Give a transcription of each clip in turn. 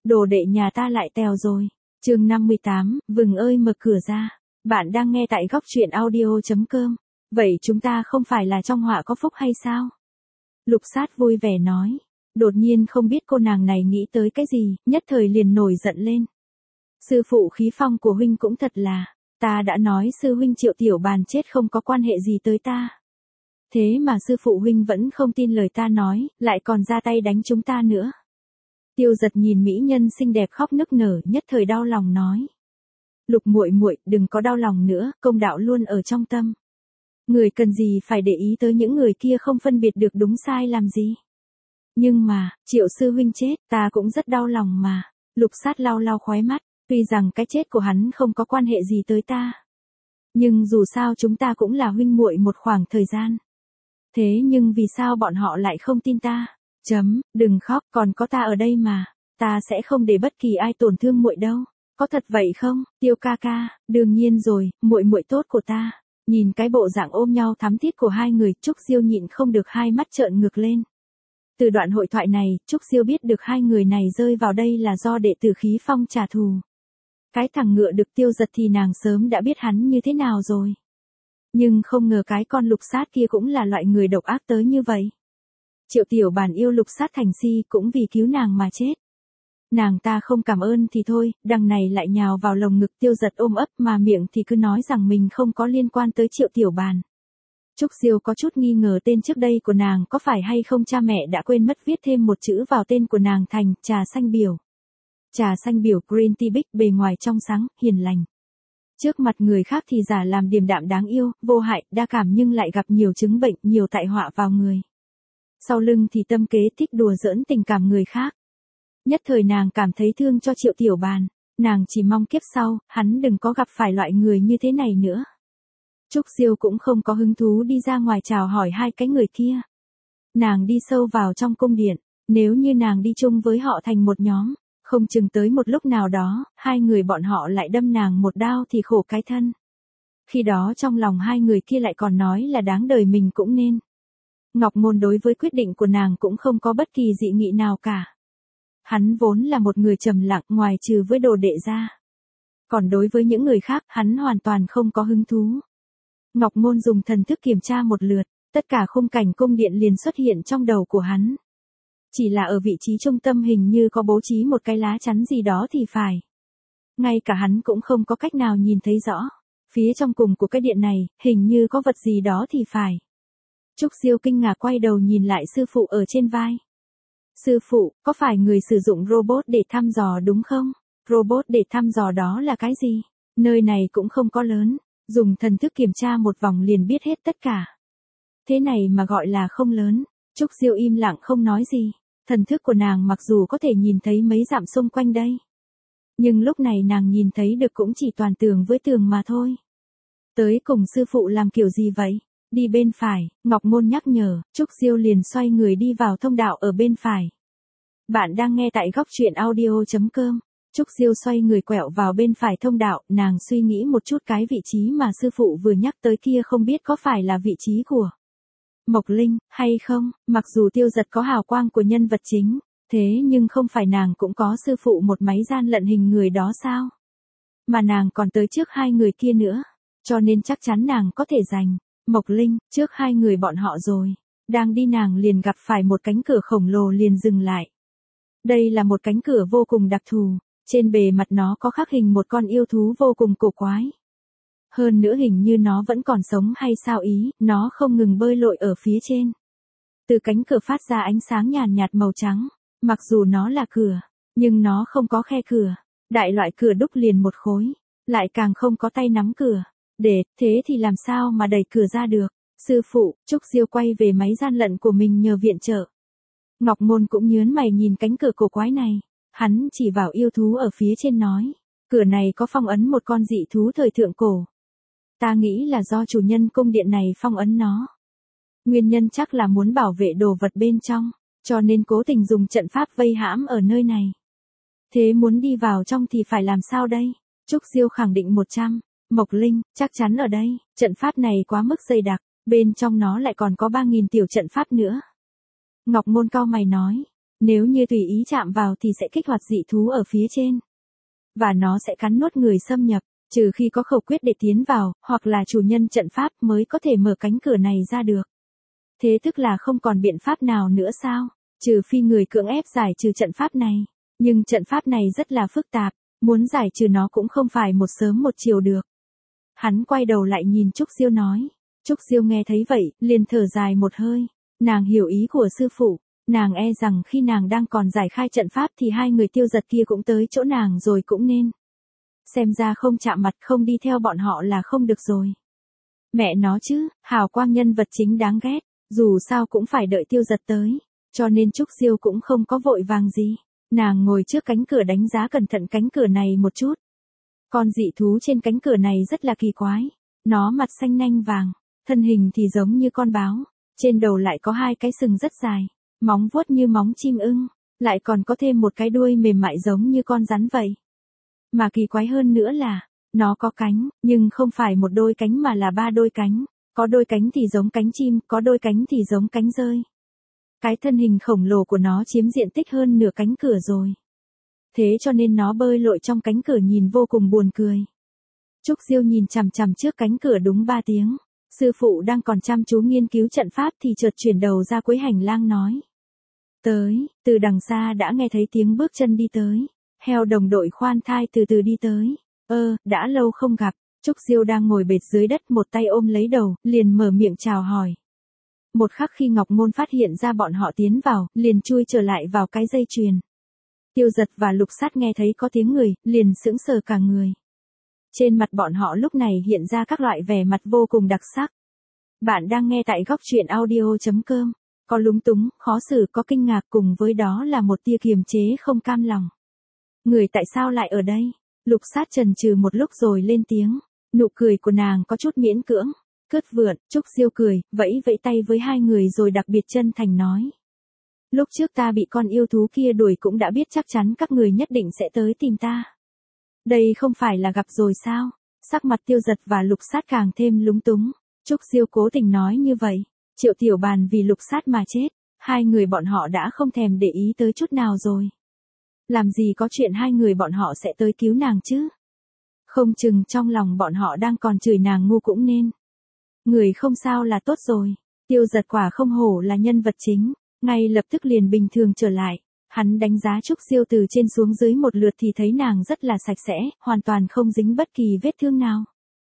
đồ đệ nhà ta lại tèo rồi. Chương 58, Vừng ơi mở cửa ra. Bạn đang nghe tại góc truyện audio.com. Vậy chúng ta không phải là trong họa có phúc hay sao? Lục Sát vui vẻ nói. Đột nhiên không biết cô nàng này nghĩ tới cái gì, nhất thời liền nổi giận lên. Sư phụ khí phong của huynh cũng thật là, ta đã nói sư huynh Triệu Tiểu Bàn chết không có quan hệ gì tới ta. Thế mà sư phụ huynh vẫn không tin lời ta nói, lại còn ra tay đánh chúng ta nữa. Tiêu Giật nhìn mỹ nhân xinh đẹp khóc nức nở, nhất thời đau lòng nói. Lục muội muội, đừng có đau lòng nữa, công đạo luôn ở trong tâm. Người cần gì phải để ý tới những người kia không phân biệt được đúng sai làm gì. Nhưng mà, Triệu sư huynh chết, ta cũng rất đau lòng mà. Lục Sát lau lau khóe mắt, tuy rằng cái chết của hắn không có quan hệ gì tới ta. Nhưng dù sao chúng ta cũng là huynh muội một khoảng thời gian. Thế nhưng vì sao bọn họ lại không tin ta? Đừng khóc, còn có ta ở đây mà. Ta sẽ không để bất kỳ ai tổn thương muội đâu. Có thật vậy không, Tiêu ca ca? Đương nhiên rồi, muội muội tốt của ta. Nhìn cái bộ dạng ôm nhau thắm thiết của hai người, Trúc Diêu nhịn không được hai mắt trợn ngược lên. Từ đoạn hội thoại này, Trúc Diêu biết được hai người này rơi vào đây là do đệ tử khí phong trả thù. Cái thằng ngựa được Tiêu Giật thì nàng sớm đã biết hắn như thế nào rồi. Nhưng không ngờ cái con Lục Sát kia cũng là loại người độc ác tới như vậy. Triệu Tiểu Bàn yêu Lục Sát thành si cũng vì cứu nàng mà chết. Nàng ta không cảm ơn thì thôi, đằng này lại nhào vào lồng ngực Tiêu Giật ôm ấp mà miệng thì cứ nói rằng mình không có liên quan tới Triệu Tiểu Bàn. Trúc Diêu có chút nghi ngờ tên trước đây của nàng có phải hay không cha mẹ đã quên mất viết thêm một chữ vào tên của nàng thành trà xanh biểu. Trà xanh biểu Green Tea Big bề ngoài trong sáng, hiền lành. Trước mặt người khác thì giả làm điềm đạm đáng yêu, vô hại, đa cảm nhưng lại gặp nhiều chứng bệnh, nhiều tai họa vào người. Sau lưng thì tâm kế thích đùa giỡn tình cảm người khác. Nhất thời nàng cảm thấy thương cho Triệu Tiểu Bàn, nàng chỉ mong kiếp sau, hắn đừng có gặp phải loại người như thế này nữa. Trúc Diêu cũng không có hứng thú đi ra ngoài chào hỏi hai cái người kia. Nàng đi sâu vào trong cung điện, nếu như nàng đi chung với họ thành một nhóm, không chừng tới một lúc nào đó, hai người bọn họ lại đâm nàng một đao thì khổ cái thân. Khi đó trong lòng hai người kia lại còn nói là đáng đời mình cũng nên. Ngọc Môn đối với quyết định của nàng cũng không có bất kỳ dị nghị nào cả. Hắn vốn là một người trầm lặng ngoài trừ với đồ đệ ra. Còn đối với những người khác hắn hoàn toàn không có hứng thú. Ngọc Môn dùng thần thức kiểm tra một lượt, tất cả khung cảnh cung điện liền xuất hiện trong đầu của hắn. Chỉ là ở vị trí trung tâm hình như có bố trí một cái lá chắn gì đó thì phải. Ngay cả hắn cũng không có cách nào nhìn thấy rõ. Phía trong cùng của cái điện này, hình như có vật gì đó thì phải. Trúc Diêu kinh ngạc quay đầu nhìn lại sư phụ ở trên vai. Sư phụ, có phải người sử dụng robot để thăm dò đúng không? Robot để thăm dò đó là cái gì? Nơi này cũng không có lớn. Dùng thần thức kiểm tra một vòng liền biết hết tất cả. Thế này mà gọi là không lớn. Trúc Diêu im lặng không nói gì. Thần thức của nàng mặc dù có thể nhìn thấy mấy dặm xung quanh đây. Nhưng lúc này nàng nhìn thấy được cũng chỉ toàn tường với tường mà thôi. Tới cùng sư phụ làm kiểu gì vậy? Đi bên phải, Ngọc Môn nhắc nhở, Trúc Diêu liền xoay người đi vào thông đạo ở bên phải. Bạn đang nghe tại góc truyện audio.com. Trúc Diêu xoay người quẹo vào bên phải thông đạo, nàng suy nghĩ một chút cái vị trí mà sư phụ vừa nhắc tới kia không biết có phải là vị trí của Mộc Linh, hay không, mặc dù Tiêu Giật có hào quang của nhân vật chính, thế nhưng không phải nàng cũng có sư phụ một máy gian lận hình người đó sao? Mà nàng còn tới trước hai người kia nữa, cho nên chắc chắn nàng có thể giành Mộc Linh trước hai người bọn họ rồi. Đang đi nàng liền gặp phải một cánh cửa khổng lồ liền dừng lại. Đây là một cánh cửa vô cùng đặc thù. Trên bề mặt nó có khắc hình một con yêu thú vô cùng cổ quái. Hơn nữa hình như nó vẫn còn sống hay sao ý, nó không ngừng bơi lội ở phía trên. Từ cánh cửa phát ra ánh sáng nhàn nhạt màu trắng, mặc dù nó là cửa, nhưng nó không có khe cửa. Đại loại cửa đúc liền một khối, lại càng không có tay nắm cửa. Thế thì làm sao mà đẩy cửa ra được? Sư phụ, Trúc Diêu quay về máy gian lận của mình nhờ viện trợ. Ngọc Môn cũng nhớn mày nhìn cánh cửa cổ quái này. Hắn chỉ vào yêu thú ở phía trên nói. Cửa này có phong ấn một con dị thú thời thượng cổ. Ta nghĩ là do chủ nhân cung điện này phong ấn nó. Nguyên nhân chắc là muốn bảo vệ đồ vật bên trong, cho nên cố tình dùng trận pháp vây hãm ở nơi này. Thế muốn đi vào trong thì phải làm sao đây? Trúc Diêu khẳng định 100. Mộc Linh, chắc chắn ở đây. Trận pháp này quá mức dày đặc, bên trong nó lại còn có 3.000 tiểu trận pháp nữa. Ngọc Môn cau mày nói. Nếu như tùy ý chạm vào thì sẽ kích hoạt dị thú ở phía trên. Và nó sẽ cắn nuốt người xâm nhập, trừ khi có khẩu quyết để tiến vào, hoặc là chủ nhân trận pháp mới có thể mở cánh cửa này ra được. Thế tức là không còn biện pháp nào nữa sao? Trừ phi người cưỡng ép giải trừ trận pháp này. Nhưng trận pháp này rất là phức tạp, muốn giải trừ nó cũng không phải một sớm một chiều được. Hắn quay đầu lại nhìn Trúc Diêu nói. Trúc Diêu nghe thấy vậy, liền thở dài một hơi. Nàng hiểu ý của sư phụ, nàng e rằng khi nàng đang còn giải khai trận pháp thì hai người Tiêu Giật kia cũng tới chỗ nàng rồi cũng nên. Xem ra không chạm mặt không đi theo bọn họ là không được rồi. Mẹ nó chứ, hào quang nhân vật chính đáng ghét, dù sao cũng phải đợi Tiêu Giật tới, cho nên Trúc Diêu cũng không có vội vàng gì. Nàng ngồi trước cánh cửa đánh giá cẩn thận cánh cửa này một chút. Con dị thú trên cánh cửa này rất là kỳ quái, nó mặt xanh nanh vàng, thân hình thì giống như con báo, trên đầu lại có hai cái sừng rất dài, móng vuốt như móng chim ưng, lại còn có thêm một cái đuôi mềm mại giống như con rắn vậy. Mà kỳ quái hơn nữa là, nó có cánh, nhưng không phải một đôi cánh mà là ba đôi cánh, có đôi cánh thì giống cánh chim, có đôi cánh thì giống cánh dơi. Cái thân hình khổng lồ của nó chiếm diện tích hơn nửa cánh cửa rồi. Thế cho nên nó bơi lội trong cánh cửa nhìn vô cùng buồn cười. Trúc Diêu nhìn chằm chằm trước cánh cửa đúng 3 tiếng. Sư phụ đang còn chăm chú nghiên cứu trận pháp thì chợt chuyển đầu ra cuối hành lang nói. Tới, từ đằng xa đã nghe thấy tiếng bước chân đi tới. Heo đồng đội khoan thai từ từ đi tới. Đã lâu không gặp. Trúc Diêu đang ngồi bệt dưới đất một tay ôm lấy đầu, liền mở miệng chào hỏi. Một khắc khi Ngọc Môn phát hiện ra bọn họ tiến vào, liền chui trở lại vào cái dây chuyền. Tiêu Giật và Lục Sát nghe thấy có tiếng người, liền sững sờ cả người. Trên mặt bọn họ lúc này hiện ra các loại vẻ mặt vô cùng đặc sắc. Bạn đang nghe tại góc truyện audio.com. Có lúng túng, khó xử, có kinh ngạc, cùng với đó là một tia kiềm chế không cam lòng. Người tại sao lại ở đây? Lục Sát chần chừ một lúc rồi lên tiếng. Nụ cười của nàng có chút miễn cưỡng. Cướt vượn, Trúc Diêu cười, vẫy vẫy tay với hai người rồi đặc biệt chân thành nói. Lúc trước ta bị con yêu thú kia đuổi cũng đã biết chắc chắn các người nhất định sẽ tới tìm ta. Đây không phải là gặp rồi sao? Sắc mặt Tiêu Giật và Lục Sát càng thêm lúng túng. Trúc Diêu cố tình nói như vậy. Triệu Tiểu Bàn vì Lục Sát mà chết. Hai người bọn họ đã không thèm để ý tới chút nào rồi. Làm gì có chuyện hai người bọn họ sẽ tới cứu nàng chứ? Không chừng trong lòng bọn họ đang còn chửi nàng ngu cũng nên. Người không sao là tốt rồi. Tiêu Giật quả không hổ là nhân vật chính, ngay lập tức liền bình thường trở lại. Hắn đánh giá Trúc Diêu từ trên xuống dưới một lượt thì thấy nàng rất là sạch sẽ, hoàn toàn không dính bất kỳ vết thương nào.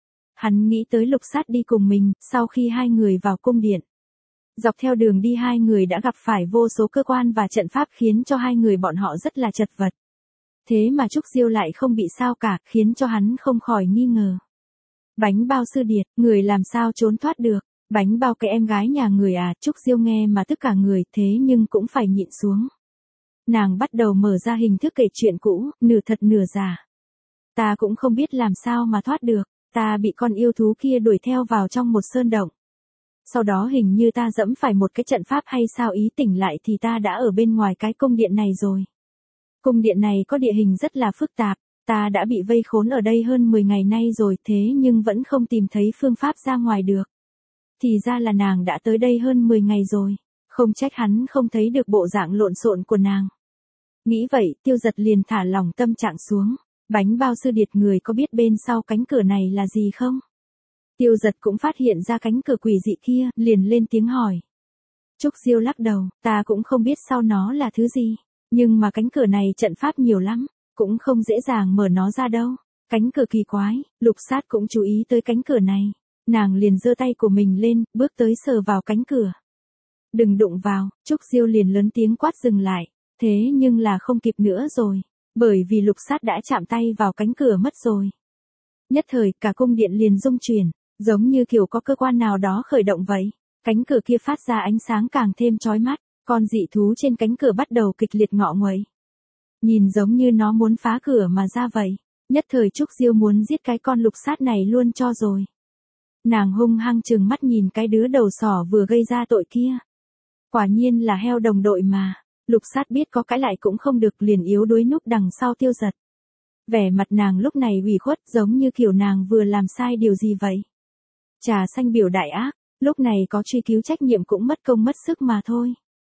Hắn nghĩ tới Lục Sát đi cùng mình, sau khi hai người vào cung điện. Dọc theo đường đi hai người đã gặp phải vô số cơ quan và trận pháp khiến cho hai người bọn họ rất là chật vật. Thế mà Trúc Diêu lại không bị sao cả, khiến cho hắn không khỏi nghi ngờ. Bánh bao sư điệt, người làm sao trốn thoát được? Bánh bao cái em gái nhà người à? Trúc Diêu nghe mà tức cả người, thế nhưng cũng phải nhịn xuống. Nàng bắt đầu mở ra hình thức kể chuyện cũ, nửa thật nửa giả. Ta cũng không biết làm sao mà thoát được, ta bị con yêu thú kia đuổi theo vào trong một sơn động. Sau đó hình như ta dẫm phải một cái trận pháp hay sao, ý tỉnh lại thì ta đã ở bên ngoài cái cung điện này rồi. Cung điện này có địa hình rất là phức tạp, ta đã bị vây khốn ở đây hơn 10 ngày nay rồi, thế nhưng vẫn không tìm thấy phương pháp ra ngoài được. Thì ra là nàng đã tới đây hơn 10 ngày rồi, không trách hắn không thấy được bộ dạng lộn xộn của nàng. Nghĩ vậy, Tiêu Giật liền thả lỏng tâm trạng xuống. Bánh bao sư điệt, người có biết bên sau cánh cửa này là gì không? Tiêu Giật cũng phát hiện ra cánh cửa quỷ dị kia, liền lên tiếng hỏi. Trúc Diêu lắc đầu, ta cũng không biết sau nó là thứ gì, nhưng mà cánh cửa này trận pháp nhiều lắm, cũng không dễ dàng mở nó ra đâu. Cánh cửa kỳ quái, Lục Sát cũng chú ý tới cánh cửa này. Nàng liền giơ tay của mình lên, bước tới sờ vào cánh cửa. Đừng đụng vào, Trúc Diêu liền lớn tiếng quát dừng lại. Thế nhưng là không kịp nữa rồi, bởi vì Lục Sát đã chạm tay vào cánh cửa mất rồi. Nhất thời cả cung điện liền rung chuyển, giống như kiểu có cơ quan nào đó khởi động vậy. Cánh cửa kia phát ra ánh sáng càng thêm chói mắt, con dị thú trên cánh cửa bắt đầu kịch liệt ngọ nguậy. Nhìn giống như nó muốn phá cửa mà ra vậy. Nhất thời Trúc Diêu muốn giết cái con Lục Sát này luôn cho rồi. Nàng hung hăng trừng mắt nhìn cái đứa đầu sỏ vừa gây ra tội kia. Quả nhiên là heo đồng đội mà. Lục Sát biết có cãi lại cũng không được, liền yếu đuối núp đằng sau Tiêu Giật. Vẻ mặt nàng lúc này ủy khuất, giống như kiểu nàng vừa làm sai điều gì vậy. Trà xanh biểu đại ác, lúc này có truy cứu trách nhiệm cũng mất công mất sức mà thôi.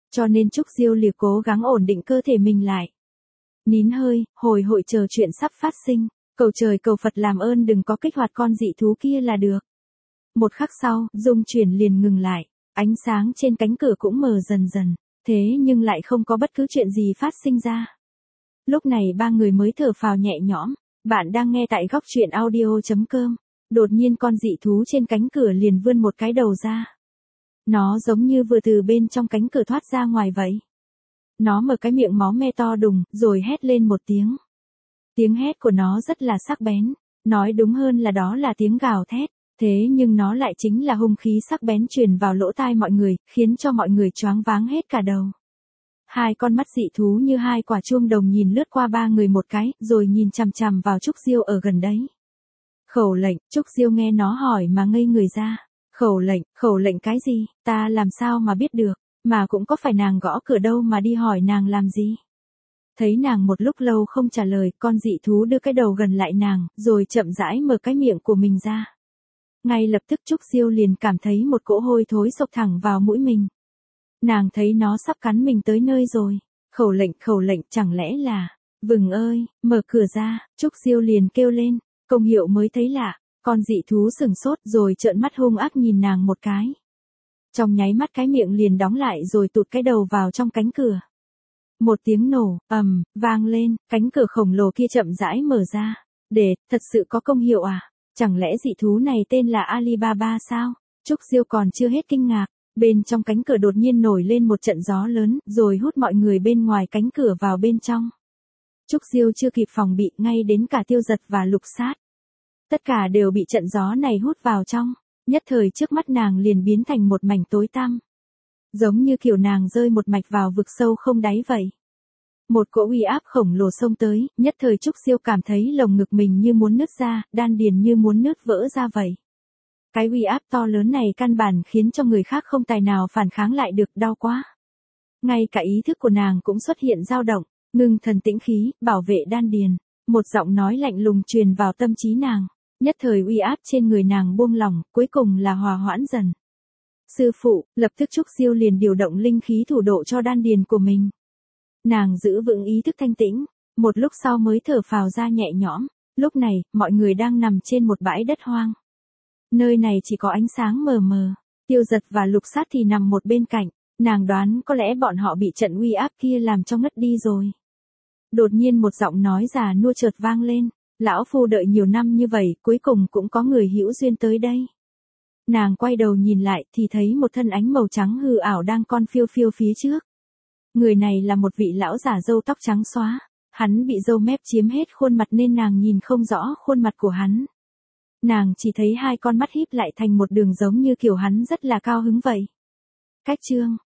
Cho nên Trúc Diêu liều cố gắng ổn định cơ thể mình lại. Nín hơi, hồi hội chờ chuyện sắp phát sinh, cầu trời cầu Phật làm ơn đừng có kích hoạt con dị thú kia là được. Một khắc sau, dung chuyển liền ngừng lại, ánh sáng trên cánh cửa cũng mờ dần dần, thế nhưng lại không có bất cứ chuyện gì phát sinh ra. Lúc này ba người mới thở phào nhẹ nhõm, bạn đang nghe tại góc truyện audio.com. Đột nhiên con dị thú trên cánh cửa liền vươn một cái đầu ra. Nó giống như vừa từ bên trong cánh cửa thoát ra ngoài vậy. Nó mở cái miệng máu me to đùng, rồi hét lên một tiếng. Tiếng hét của nó rất là sắc bén, nói đúng hơn là đó là tiếng gào thét, thế nhưng nó lại chính là hung khí sắc bén truyền vào lỗ tai mọi người, khiến cho mọi người choáng váng hết cả đầu. Hai con mắt dị thú như hai quả chuông đồng nhìn lướt qua ba người một cái, rồi nhìn chằm chằm vào Trúc Diêu ở gần đấy. Khẩu lệnh, Trúc Diêu nghe nó hỏi mà ngây người ra. Khẩu lệnh cái gì, ta làm sao mà biết được, mà cũng có phải nàng gõ cửa đâu mà đi hỏi nàng làm gì. Thấy nàng một lúc lâu không trả lời, con dị thú đưa cái đầu gần lại nàng, rồi chậm rãi mở cái miệng của mình ra. Ngay lập tức Trúc Diêu liền cảm thấy một cỗ hôi thối xộc thẳng vào mũi mình. Nàng thấy nó sắp cắn mình tới nơi rồi. Khẩu lệnh, chẳng lẽ là, Vừng ơi, mở cửa ra, Trúc Diêu liền kêu lên, công hiệu mới thấy lạ, con dị thú sừng sốt rồi trợn mắt hung ác nhìn nàng một cái. Trong nháy mắt cái miệng liền đóng lại rồi tụt cái đầu vào trong cánh cửa. Một tiếng nổ, vang lên, cánh cửa khổng lồ kia chậm rãi mở ra. Thật sự có công hiệu à? Chẳng lẽ dị thú này tên là Alibaba sao? Trúc Diêu còn chưa hết kinh ngạc, bên trong cánh cửa đột nhiên nổi lên một trận gió lớn, rồi hút mọi người bên ngoài cánh cửa vào bên trong. Trúc Diêu chưa kịp phòng bị, ngay đến cả Tiêu Dật và Lục Sát. Tất cả đều bị trận gió này hút vào trong, nhất thời trước mắt nàng liền biến thành một mảnh tối tăm. Giống như kiểu nàng rơi một mạch vào vực sâu không đáy vậy. Một cỗ uy áp khổng lồ xông tới, nhất thời Trúc Diêu cảm thấy lồng ngực mình như muốn nứt ra, đan điền như muốn nứt vỡ ra vậy. Cái uy áp to lớn này căn bản khiến cho người khác không tài nào phản kháng lại được, đau quá. Ngay cả ý thức của nàng cũng xuất hiện dao động, ngưng thần tĩnh khí, bảo vệ đan điền. Một giọng nói lạnh lùng truyền vào tâm trí nàng, nhất thời uy áp trên người nàng buông lỏng, cuối cùng là hòa hoãn dần. Sư phụ, lập tức Trúc Diêu liền điều động linh khí thủ độ cho đan điền của mình. Nàng giữ vững ý thức thanh tĩnh, một lúc sau mới thở phào ra nhẹ nhõm. Lúc này, mọi người đang nằm trên một bãi đất hoang. Nơi này chỉ có ánh sáng mờ mờ, Tiêu Dật và Lục Sát thì nằm một bên cạnh, nàng đoán có lẽ bọn họ bị trận uy áp kia làm cho ngất đi rồi. Đột nhiên một giọng nói già nua chợt vang lên, lão phu đợi nhiều năm như vậy, cuối cùng cũng có người hữu duyên tới đây. Nàng quay đầu nhìn lại thì thấy một thân ánh màu trắng hư ảo đang con phiêu phiêu phía trước. Người này là một vị lão giả râu tóc trắng xóa, hắn bị râu mép chiếm hết khuôn mặt nên nàng nhìn không rõ khuôn mặt của hắn. Nàng chỉ thấy hai con mắt híp lại thành một đường giống như kiểu hắn rất là cao hứng vậy. Cách chương